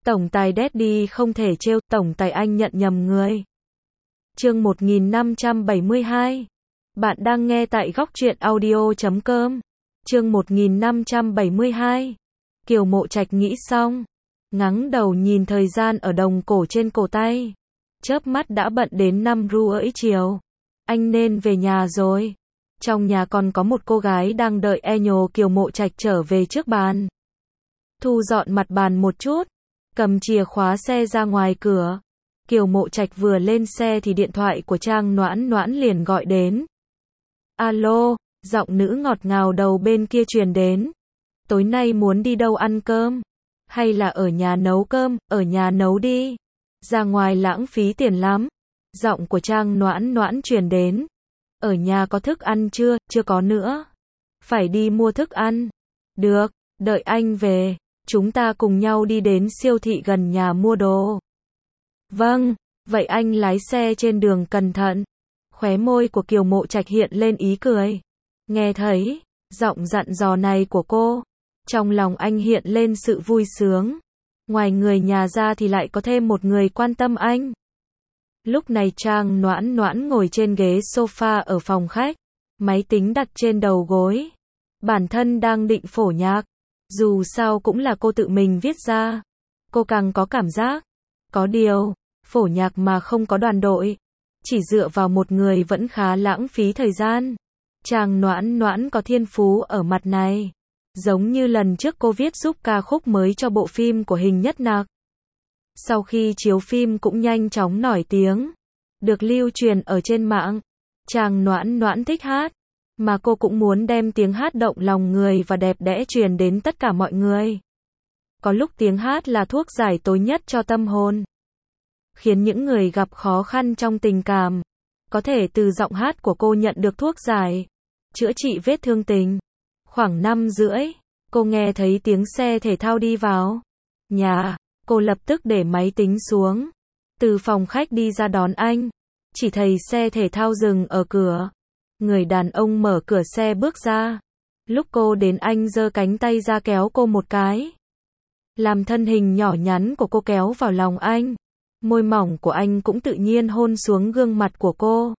Tổng tài Daddy không thể trêu, tổng tài anh nhận nhầm người. Chương 1572. Bạn đang nghe tại góc truyện audio.com. Chương 1572. Kiều Mộ Trạch nghĩ xong, ngẩng đầu nhìn thời gian ở đồng cổ trên cổ tay. Chớp mắt đã bận đến 5 rưỡi chiều. Anh nên về nhà rồi. Trong nhà còn có một cô gái đang đợi nhồ Kiều Mộ Trạch trở về trước bàn. Thu dọn mặt bàn một chút, cầm chìa khóa xe ra ngoài cửa. Kiều Mộ Trạch vừa lên xe thì điện thoại của Trang Noãn Noãn liền gọi đến. Alo, giọng nữ ngọt ngào đầu bên kia truyền đến. Tối nay muốn đi đâu ăn cơm? Hay là ở nhà nấu cơm? Ở nhà nấu đi. Ra ngoài lãng phí tiền lắm. Giọng của Trang Noãn Noãn truyền đến. Ở nhà có thức ăn chưa? Chưa có nữa. Phải đi mua thức ăn. Được, đợi anh về, chúng ta cùng nhau đi đến siêu thị gần nhà mua đồ. Vâng, vậy anh lái xe trên đường cẩn thận. Khóe môi của Kiều Mộ Trạch hiện lên ý cười. Nghe thấy giọng dặn dò này của cô, trong lòng anh hiện lên sự vui sướng. Ngoài người nhà ra thì lại có thêm một người quan tâm anh. Lúc này Trang Noãn Noãn ngồi trên ghế sofa ở phòng khách, máy tính đặt trên đầu gối. Bản thân đang định phổ nhạc, dù sao cũng là cô tự mình viết ra. Cô càng có cảm giác, có điều, phổ nhạc mà không có đoàn đội, chỉ dựa vào một người vẫn khá lãng phí thời gian. Trang Noãn Noãn có thiên phú ở mặt này. Giống như lần trước cô viết giúp ca khúc mới cho bộ phim của Hình Nhất Nặc. Sau khi chiếu phim cũng nhanh chóng nổi tiếng, được lưu truyền ở trên mạng. Trang Noãn Noãn thích hát, mà cô cũng muốn đem tiếng hát động lòng người và đẹp đẽ truyền đến tất cả mọi người. Có lúc tiếng hát là thuốc giải tối nhất cho tâm hồn, khiến những người gặp khó khăn trong tình cảm có thể từ giọng hát của cô nhận được thuốc giải, chữa trị vết thương tình. Khoảng 5 rưỡi, cô nghe thấy tiếng xe thể thao đi vào nhà. Cô lập tức để máy tính xuống, từ phòng khách đi ra đón anh. Chỉ thấy xe thể thao dừng ở cửa. Người đàn ông mở cửa xe bước ra. Lúc cô đến anh giơ cánh tay ra kéo cô một cái, làm thân hình nhỏ nhắn của cô kéo vào lòng anh. Môi mỏng của anh cũng tự nhiên hôn xuống gương mặt của cô.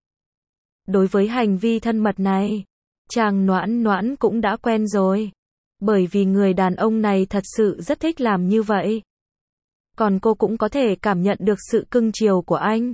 Đối với hành vi thân mật này, Trang Noãn Noãn cũng đã quen rồi. Bởi vì người đàn ông này thật sự rất thích làm như vậy. Còn cô cũng có thể cảm nhận được sự cưng chiều của anh.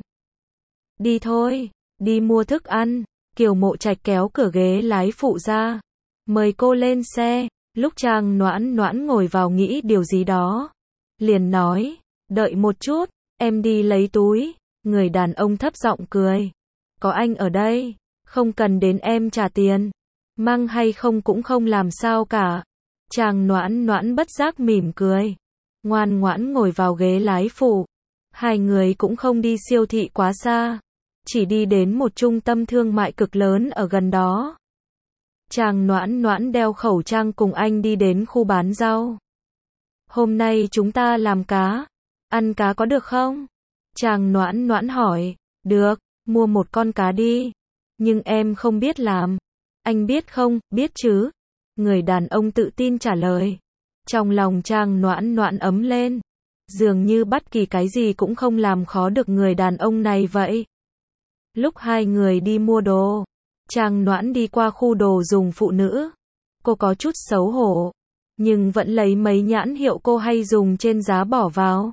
Đi thôi, đi mua thức ăn. Kiều Mộ Trạch kéo cửa ghế lái phụ ra, mời cô lên xe. Lúc Trang Noãn Noãn ngồi vào nghĩ điều gì đó, liền nói, đợi một chút, em đi lấy túi. Người đàn ông thấp giọng cười. Có anh ở đây, không cần đến em trả tiền. Mang hay không cũng không làm sao cả. Trang Noãn Noãn bất giác mỉm cười, ngoan ngoãn ngồi vào ghế lái phụ. Hai người cũng không đi siêu thị quá xa, chỉ đi đến một trung tâm thương mại cực lớn ở gần đó. Trang Noãn Noãn đeo khẩu trang cùng anh đi đến khu bán rau. Hôm nay chúng ta làm cá. Ăn cá có được không? Trang Noãn Noãn hỏi. Được, mua một con cá đi. Nhưng em không biết làm. Anh biết không? Biết chứ. Người đàn ông tự tin trả lời. Trong lòng Trang Noãn Noãn ấm lên. Dường như bất kỳ cái gì cũng không làm khó được người đàn ông này vậy. Lúc hai người đi mua đồ, Trang Noãn đi qua khu đồ dùng phụ nữ. Cô có chút xấu hổ, nhưng vẫn lấy mấy nhãn hiệu cô hay dùng trên giá bỏ vào.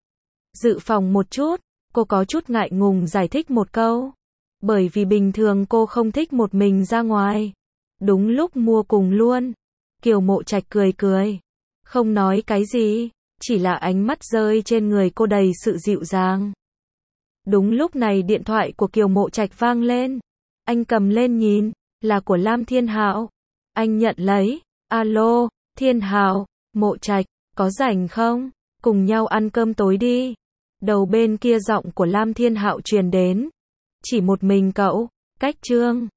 Dự phòng một chút, cô có chút ngại ngùng giải thích một câu. Bởi vì bình thường cô không thích một mình ra ngoài. Đúng lúc mua cùng luôn. Kiều Mộ Trạch cười cười, không nói cái gì, chỉ là ánh mắt rơi trên người cô đầy sự dịu dàng. Đúng lúc này điện thoại của Kiều Mộ Trạch vang lên. Anh cầm lên nhìn, là của Lam Thiên Hạo. Anh nhận lấy. Alo, Thiên Hạo, Mộ Trạch, có rảnh không? Cùng nhau ăn cơm tối đi. Đầu bên kia giọng của Lam Thiên Hạo truyền đến. Chỉ một mình cậu, cách Trương